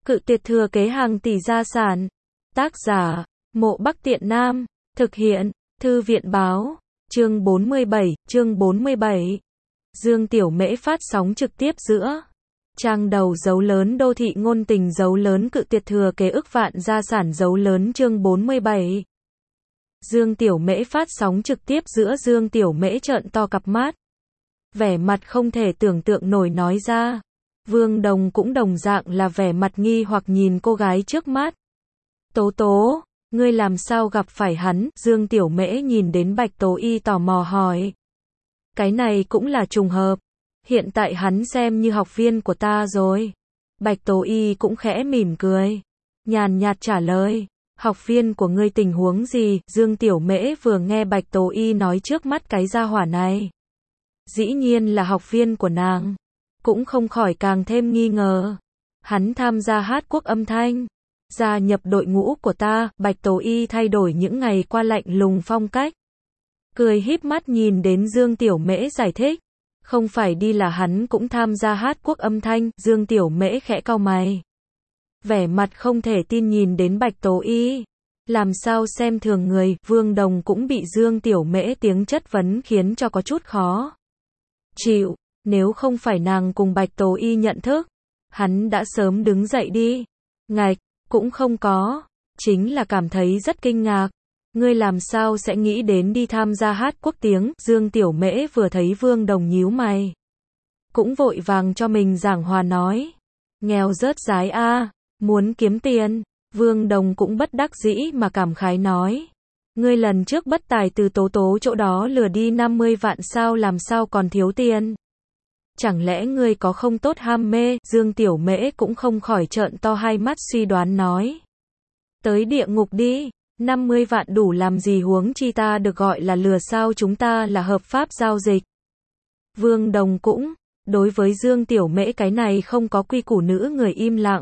Cự tuyệt thừa kế hàng tỷ gia sản. Tác giả, Mộ Bắc Tiện Nam. Thực hiện, Thư viện báo. Chương 47. Dương Tiểu Mễ phát sóng trực tiếp giữa. Trang đầu dấu lớn đô thị ngôn tình dấu lớn cự tuyệt thừa kế ức vạn gia sản dấu lớn chương 47. Dương Tiểu Mễ phát sóng trực tiếp giữa Dương Tiểu Mễ trợn to cặp mắt. Vẻ mặt không thể tưởng tượng nổi nói ra. Vương Đồng cũng đồng dạng là vẻ mặt nghi hoặc nhìn cô gái trước mắt. Tố Tố, ngươi làm sao gặp phải hắn? Dương Tiểu Mễ nhìn đến Bạch Tố Y tò mò hỏi. Cái này cũng là trùng hợp. Hiện tại hắn xem như học viên của ta rồi. Bạch Tố Y cũng khẽ mỉm cười. Nhàn nhạt trả lời. Học viên của ngươi tình huống gì? Dương Tiểu Mễ vừa nghe Bạch Tố Y nói trước mắt cái gia hỏa này. Dĩ nhiên là học viên của nàng. Cũng không khỏi càng thêm nghi ngờ. Hắn tham gia hát quốc âm thanh. Gia nhập đội ngũ của ta. Bạch Tố Y thay đổi những ngày qua lạnh lùng phong cách. Cười híp mắt nhìn đến Dương Tiểu Mễ giải thích. Không phải đi là hắn cũng tham gia hát quốc âm thanh. Dương Tiểu Mễ khẽ cau mày. Vẻ mặt không thể tin nhìn đến Bạch Tố Y. Làm sao xem thường người. Vương Đồng cũng bị Dương Tiểu Mễ tiếng chất vấn khiến cho có chút khó chịu. Nếu không phải nàng cùng Bạch Tố Y nhận thức, hắn đã sớm đứng dậy đi. Ngạch, cũng không có. Chính là cảm thấy rất kinh ngạc. Ngươi làm sao sẽ nghĩ đến đi tham gia hát quốc tiếng? Dương Tiểu Mễ vừa thấy Vương Đồng nhíu mày. Cũng vội vàng cho mình giảng hòa nói. Nghèo rớt rái a, muốn kiếm tiền. Vương Đồng cũng bất đắc dĩ mà cảm khái nói. Ngươi lần trước bất tài từ Tố Tố chỗ đó lừa đi 50 vạn sao làm sao còn thiếu tiền? Chẳng lẽ ngươi có không tốt ham mê? Dương Tiểu Mễ cũng không khỏi trợn to hai mắt suy đoán nói. Tới địa ngục đi, 50 vạn đủ làm gì huống chi ta được gọi là lừa sao chúng ta là hợp pháp giao dịch. Vương Đồng cũng, đối với Dương Tiểu Mễ cái này không có quy củ nữ người im lặng.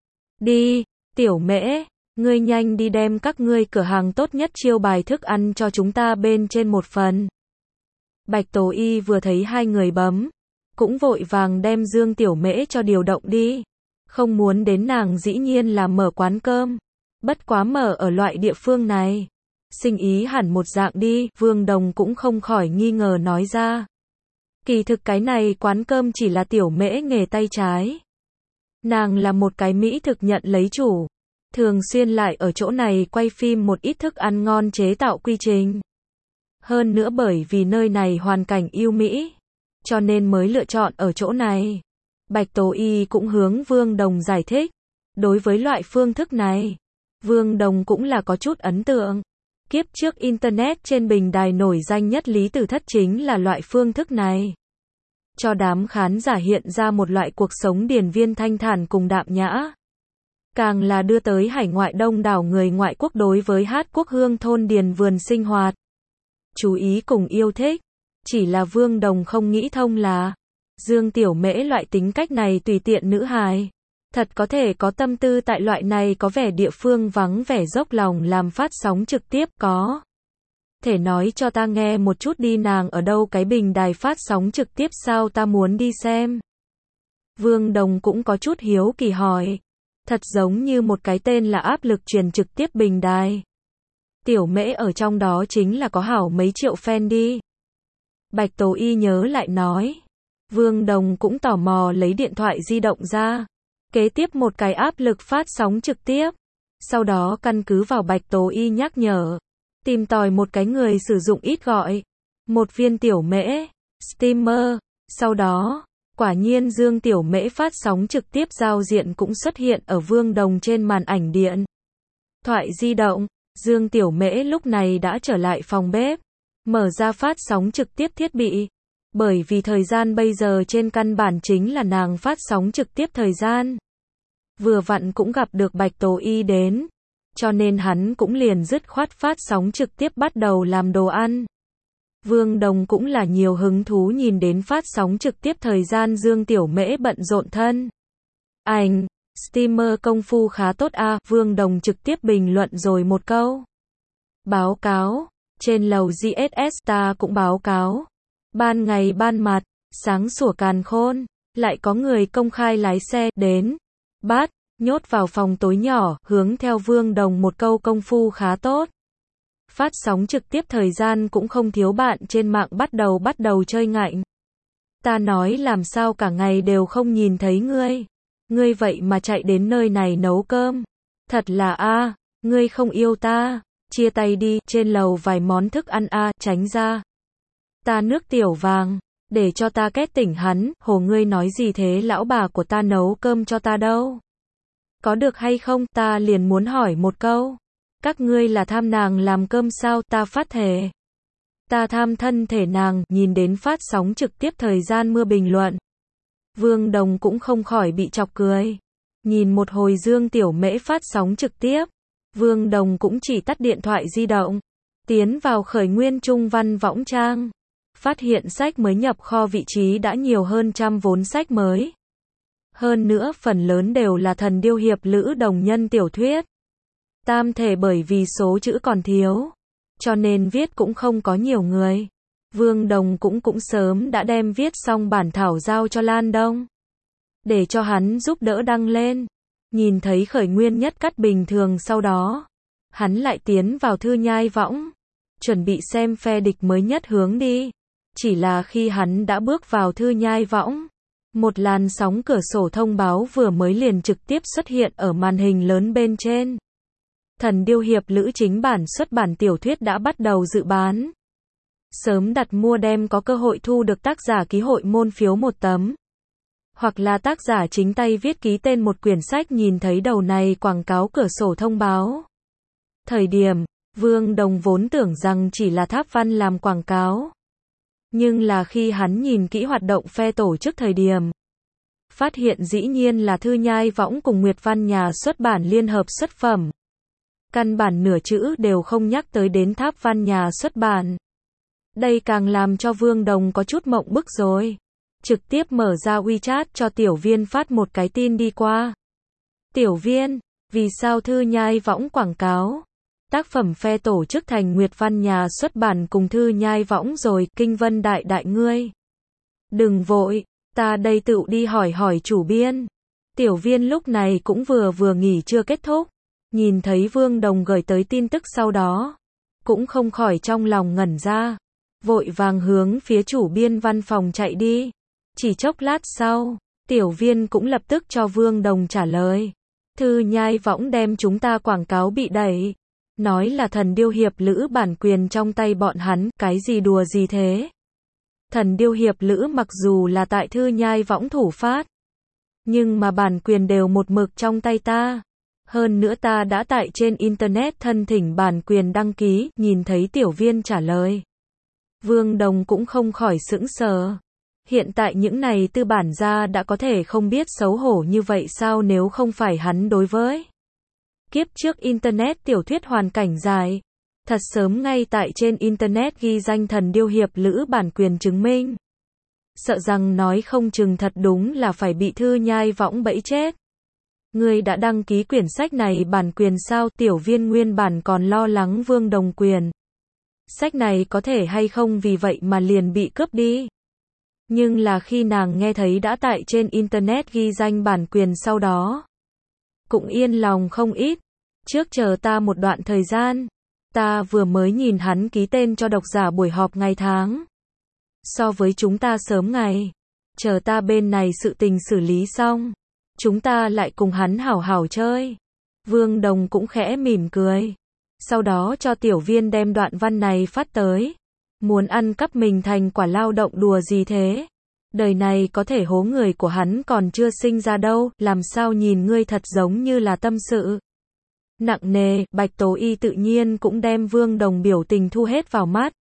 Đi, Tiểu Mễ, ngươi nhanh đi đem các ngươi cửa hàng tốt nhất chiêu bài thức ăn cho chúng ta bên trên một phần. Bạch Tố Y vừa thấy hai người bấm. Cũng vội vàng đem Dương Tiểu Mễ cho điều động đi. Không muốn đến nàng dĩ nhiên là mở quán cơm. Bất quá mở ở loại địa phương này. Sinh ý hẳn một dạng đi, Vương Đồng cũng không khỏi nghi ngờ nói ra. Kỳ thực cái này quán cơm chỉ là Tiểu Mễ nghề tay trái. Nàng là một cái mỹ thực nhận lấy chủ. Thường xuyên lại ở chỗ này quay phim một ít thức ăn ngon chế tạo quy trình. Hơn nữa bởi vì nơi này hoàn cảnh yêu mỹ. Cho nên mới lựa chọn ở chỗ này. Bạch Tố Y cũng hướng Vương Đồng giải thích. Đối với loại phương thức này, Vương Đồng cũng là có chút ấn tượng. Kiếp trước Internet trên bình đài nổi danh nhất Lý Tử Thất chính là loại phương thức này. Cho đám khán giả hiện ra một loại cuộc sống điển viên thanh thản cùng đạm nhã. Càng là đưa tới hải ngoại đông đảo người ngoại quốc đối với hát quốc hương thôn điền vườn sinh hoạt. Chú ý cùng yêu thích. Chỉ là Vương Đồng không nghĩ thông là Dương Tiểu Mễ loại tính cách này tùy tiện nữ hài. Thật có thể có tâm tư tại loại này có vẻ địa phương vắng vẻ dốc lòng làm phát sóng trực tiếp có. Thể nói cho ta nghe một chút đi nàng ở đâu cái bình đài phát sóng trực tiếp sao ta muốn đi xem. Vương Đồng cũng có chút hiếu kỳ hỏi. Thật giống như một cái tên là áp lực truyền trực tiếp bình đài. Tiểu Mễ ở trong đó chính là có hảo mấy triệu fan đi. Bạch Tố Y nhớ lại nói. Vương Đồng cũng tò mò lấy điện thoại di động ra. Kế tiếp một cái áp lực phát sóng trực tiếp. Sau đó căn cứ vào Bạch Tố Y nhắc nhở. Tìm tòi một cái người sử dụng ít gọi. Một viên Tiểu Mễ, streamer. Sau đó, quả nhiên Dương Tiểu Mễ phát sóng trực tiếp giao diện cũng xuất hiện ở Vương Đồng trên màn ảnh điện thoại di động. Dương Tiểu Mễ lúc này đã trở lại phòng bếp. Mở ra phát sóng trực tiếp thiết bị. Bởi vì thời gian bây giờ trên căn bản chính là nàng phát sóng trực tiếp thời gian. Vừa vặn cũng gặp được Bạch Tố Y đến. Cho nên hắn cũng liền dứt khoát phát sóng trực tiếp bắt đầu làm đồ ăn. Vương Đồng cũng là nhiều hứng thú nhìn đến phát sóng trực tiếp thời gian Dương Tiểu Mễ bận rộn thân. Ảnh, streamer công phu khá tốt a. Vương Đồng trực tiếp bình luận rồi một câu. Báo cáo. Trên lầu GSS ta cũng báo cáo. Ban ngày ban mặt, sáng sủa càn khôn, lại có người công khai lái xe đến, bắt, nhốt vào phòng tối nhỏ, hướng theo Vương Đồng một câu công phu khá tốt. Phát sóng trực tiếp thời gian cũng không thiếu bạn trên mạng bắt đầu chơi ngạnh. Ta nói làm sao cả ngày đều không nhìn thấy ngươi. Ngươi vậy mà chạy đến nơi này nấu cơm. Thật là ngươi không yêu ta. Chia tay đi, trên lầu vài món thức ăn tránh ra. Ta nước tiểu vàng, để cho ta két tỉnh hắn, hồ ngươi nói gì thế, lão bà của ta nấu cơm cho ta đâu. Có được hay không, ta liền muốn hỏi một câu. Các ngươi là tham nàng làm cơm sao, ta phát thề. Ta tham thân thể nàng, nhìn đến phát sóng trực tiếp thời gian mưa bình luận. Vương Đồng cũng không khỏi bị chọc cười. Nhìn một hồi Dương Tiểu Mễ phát sóng trực tiếp, Vương Đồng cũng chỉ tắt điện thoại di động, tiến vào Khởi Nguyên Trung Văn Võng Trang. Phát hiện sách mới nhập kho vị trí đã nhiều hơn trăm vốn sách mới. Hơn nữa phần lớn đều là thần điêu hiệp lữ đồng nhân tiểu thuyết. Tam thể bởi vì số chữ còn thiếu, cho nên viết cũng không có nhiều người. Vương Đồng cũng sớm đã đem viết xong bản thảo giao cho Lan Đông, để cho hắn giúp đỡ đăng lên. Nhìn thấy Khởi Nguyên nhất cắt bình thường sau đó, hắn lại tiến vào Thư Nhai Võng, chuẩn bị xem phe địch mới nhất hướng đi. Chỉ là khi hắn đã bước vào Thư Nhai Võng, một làn sóng cửa sổ thông báo vừa mới liền trực tiếp xuất hiện ở màn hình lớn bên trên. Thần điêu hiệp lữ chính bản xuất bản tiểu thuyết đã bắt đầu dự bán. Sớm đặt mua đem có cơ hội thu được tác giả ký hội môn phiếu một tấm. Hoặc là tác giả chính tay viết ký tên một quyển sách. Nhìn thấy đầu này quảng cáo cửa sổ thông báo. Thời điểm, Vương Đồng vốn tưởng rằng chỉ là Tháp Văn làm quảng cáo. Nhưng là khi hắn nhìn kỹ hoạt động phe tổ chức thời điểm, phát hiện dĩ nhiên là Thư Nhai Võng cùng Nguyệt Văn nhà xuất bản liên hợp xuất phẩm. Căn bản nửa chữ đều không nhắc tới đến Tháp Văn nhà xuất bản. Đây càng làm cho Vương Đồng có chút mộng bức rồi. Trực tiếp mở ra WeChat cho Tiểu Viên phát một cái tin đi qua. Tiểu Viên, vì sao Thư Nhai Võng quảng cáo? Tác phẩm phe tổ chức thành Nguyệt Văn nhà xuất bản cùng Thư Nhai Võng rồi, Kinh Vân đại đại ngươi. Đừng vội, ta đây tự đi hỏi chủ biên. Tiểu Viên lúc này cũng vừa nghỉ chưa kết thúc. Nhìn thấy Vương Đồng gửi tới tin tức sau đó, cũng không khỏi trong lòng ngẩn ra. Vội vàng hướng phía chủ biên văn phòng chạy đi. Chỉ chốc lát sau, Tiểu Viên cũng lập tức cho Vương Đồng trả lời. Thư Nhai Võng đem chúng ta quảng cáo bị đẩy. Nói là thần điêu hiệp lữ bản quyền trong tay bọn hắn, cái gì đùa gì thế. Thần điêu hiệp lữ mặc dù là tại Thư Nhai Võng thủ phát, nhưng mà bản quyền đều một mực trong tay ta. Hơn nữa ta đã tại trên Internet thân thỉnh bản quyền đăng ký. Nhìn thấy Tiểu Viên trả lời, Vương Đồng cũng không khỏi sững sờ. Hiện tại những này tư bản gia đã có thể không biết xấu hổ như vậy sao, nếu không phải hắn đối với kiếp trước Internet tiểu thuyết hoàn cảnh dài, thật sớm ngay tại trên Internet ghi danh thần điêu hiệp lữ bản quyền chứng minh. Sợ rằng nói không chừng thật đúng là phải bị Thư Nhai Võng bẫy chết. Ngươi đã đăng ký quyển sách này bản quyền sao? Tiểu Viên nguyên bản còn lo lắng Vương Đồng quyền sách này có thể hay không vì vậy mà liền bị cướp đi. Nhưng là khi nàng nghe thấy đã tại trên Internet ghi danh bản quyền sau đó, cũng yên lòng không ít. Trước chờ ta một đoạn thời gian, ta vừa mới nhìn hắn ký tên cho độc giả buổi họp ngày tháng. So với chúng ta sớm ngày, chờ ta bên này sự tình xử lý xong, chúng ta lại cùng hắn hảo hảo chơi. Vương Đồng cũng khẽ mỉm cười. Sau đó cho Tiểu Viên đem đoạn văn này phát tới. Muốn ăn cắp mình thành quả lao động đùa gì thế? Đời này có thể hố người của hắn còn chưa sinh ra đâu, làm sao nhìn ngươi thật giống như là tâm sự nặng nề. Bạch Tố Y tự nhiên cũng đem Vương Đồng biểu tình thu hết vào mắt.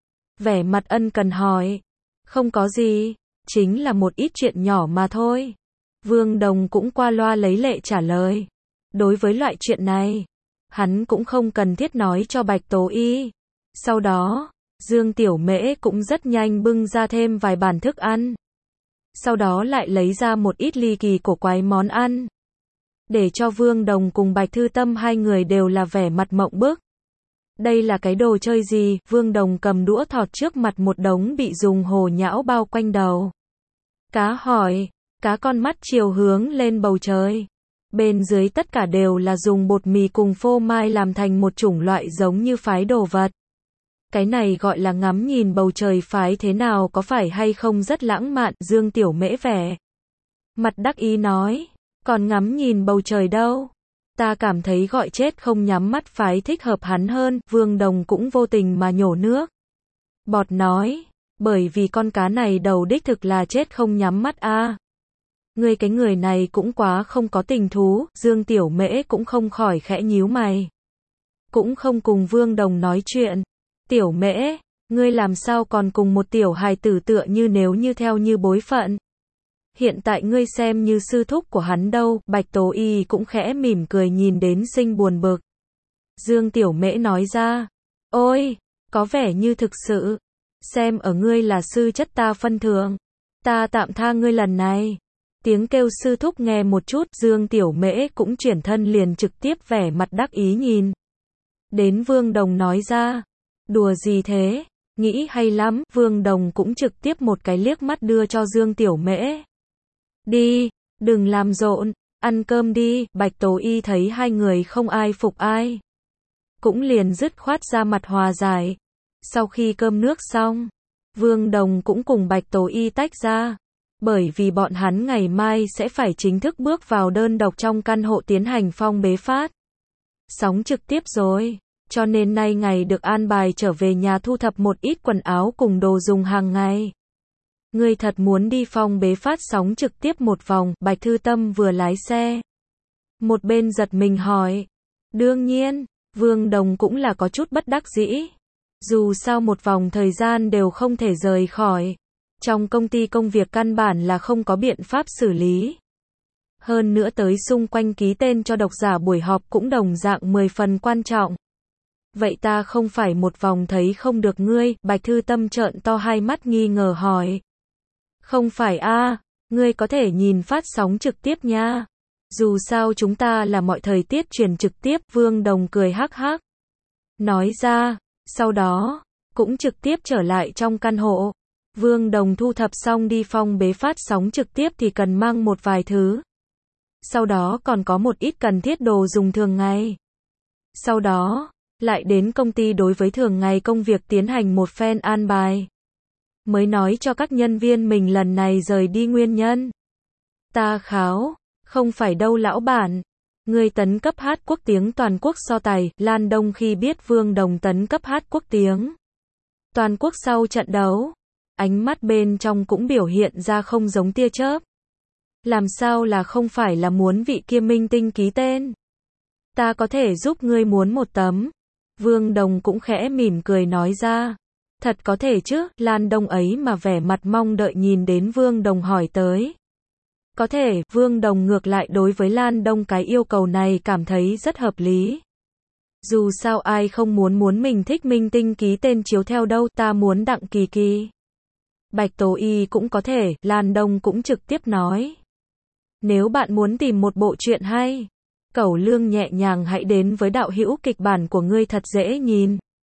Vẻ mặt ân cần hỏi. Không có gì, chính là một ít chuyện nhỏ mà thôi. Vương Đồng cũng qua loa lấy lệ trả lời. Đối với loại chuyện này, hắn cũng không cần thiết nói cho Bạch Tố Y. Sau đó, Dương Tiểu Mễ cũng rất nhanh bưng ra thêm vài bàn thức ăn. Sau đó lại lấy ra một ít ly kỳ cổ quái món ăn. Để cho Vương Đồng cùng Bạch Thư Tâm hai người đều là vẻ mặt mộng bức. Đây là cái đồ chơi gì? Vương Đồng cầm đũa thọt trước mặt một đống bị dùng hồ nhão bao quanh đầu cá hỏi. Cá con mắt chiều hướng lên bầu trời. Bên dưới tất cả đều là dùng bột mì cùng phô mai làm thành một chủng loại giống như phái đồ vật. Cái này gọi là ngắm nhìn bầu trời phái thế nào, có phải hay không rất lãng mạn, Dương Tiểu Mễ vẻ mặt đắc ý nói, còn ngắm nhìn bầu trời đâu. Ta cảm thấy gọi chết không nhắm mắt phái thích hợp hắn hơn, Vương Đồng cũng vô tình mà nhổ nước bọt nói, bởi vì con cá này đầu đích thực là chết không nhắm mắt a. Ngươi cái người này cũng quá không có tình thú, Dương Tiểu Mễ cũng không khỏi khẽ nhíu mày. Cũng không cùng Vương Đồng nói chuyện. Tiểu Mễ, ngươi làm sao còn cùng một tiểu hài tử tựa như nếu như theo như bối phận. Hiện tại ngươi xem như sư thúc của hắn đâu, Bạch Tố Y cũng khẽ mỉm cười nhìn đến sinh buồn bực. Dương Tiểu Mễ nói ra, ôi, có vẻ như thực sự, xem ở ngươi là sư chất ta phân thượng, ta tạm tha ngươi lần này. Tiếng kêu sư thúc nghe một chút, Dương Tiểu Mễ cũng chuyển thân liền trực tiếp vẻ mặt đắc ý nhìn đến Vương Đồng nói ra, đùa gì thế, nghĩ hay lắm, Vương Đồng cũng trực tiếp một cái liếc mắt đưa cho Dương Tiểu Mễ. Đi, đừng làm rộn, ăn cơm đi, Bạch Tố Y thấy hai người không ai phục ai, cũng liền dứt khoát ra mặt hòa giải. Sau khi cơm nước xong, Vương Đồng cũng cùng Bạch Tố Y tách ra, bởi vì bọn hắn ngày mai sẽ phải chính thức bước vào đơn độc trong căn hộ tiến hành phong bế phát sóng trực tiếp rồi, cho nên nay ngày được an bài trở về nhà thu thập một ít quần áo cùng đồ dùng hàng ngày. Ngươi thật muốn đi phong bế phát sóng trực tiếp một vòng, Bạch Thư Tâm vừa lái xe, một bên giật mình hỏi. Đương nhiên, Vương Đồng cũng là có chút bất đắc dĩ. Dù sao một vòng thời gian đều không thể rời khỏi. Trong công ty công việc căn bản là không có biện pháp xử lý. Hơn nữa tới xung quanh ký tên cho độc giả buổi họp cũng đồng dạng 10 phần quan trọng. Vậy ta không phải một vòng thấy không được ngươi, Bạch Thư Tâm trợn to hai mắt nghi ngờ hỏi. Không phải a, ngươi có thể nhìn phát sóng trực tiếp nha. Dù sao chúng ta là mọi thời tiết truyền trực tiếp, Vương Đồng cười hắc hắc. Nói ra, sau đó, cũng trực tiếp trở lại trong căn hộ. Vương Đồng thu thập xong đi phong bế phát sóng trực tiếp thì cần mang một vài thứ. Sau đó còn có một ít cần thiết đồ dùng thường ngày. Sau đó, lại đến công ty đối với thường ngày công việc tiến hành một phen an bài. Mới nói cho các nhân viên mình lần này rời đi nguyên nhân. Ta kháo, không phải đâu lão bản. Người tấn cấp hát quốc tiếng toàn quốc so tài, Lan Đông khi biết Vương Đồng tấn cấp hát quốc tiếng toàn quốc sau trận đấu. Ánh mắt bên trong cũng biểu hiện ra không giống tia chớp. Làm sao là không phải là muốn vị kia minh tinh ký tên. Ta có thể giúp ngươi muốn một tấm. Vương Đồng cũng khẽ mỉm cười nói ra. Thật có thể chứ, Lan Đông ấy mà vẻ mặt mong đợi nhìn đến Vương Đồng hỏi tới. Có thể, Vương Đồng ngược lại đối với Lan Đông cái yêu cầu này cảm thấy rất hợp lý. Dù sao ai không muốn mình thích minh tinh ký tên chiếu theo đâu, ta muốn Đặng Kỳ Kỳ. Bạch Tố Y cũng có thể, Lan Đông cũng trực tiếp nói. Nếu bạn muốn tìm một bộ truyện hay, Cẩu Lương nhẹ nhàng hãy đến với đạo hữu kịch bản của ngươi thật dễ nhìn.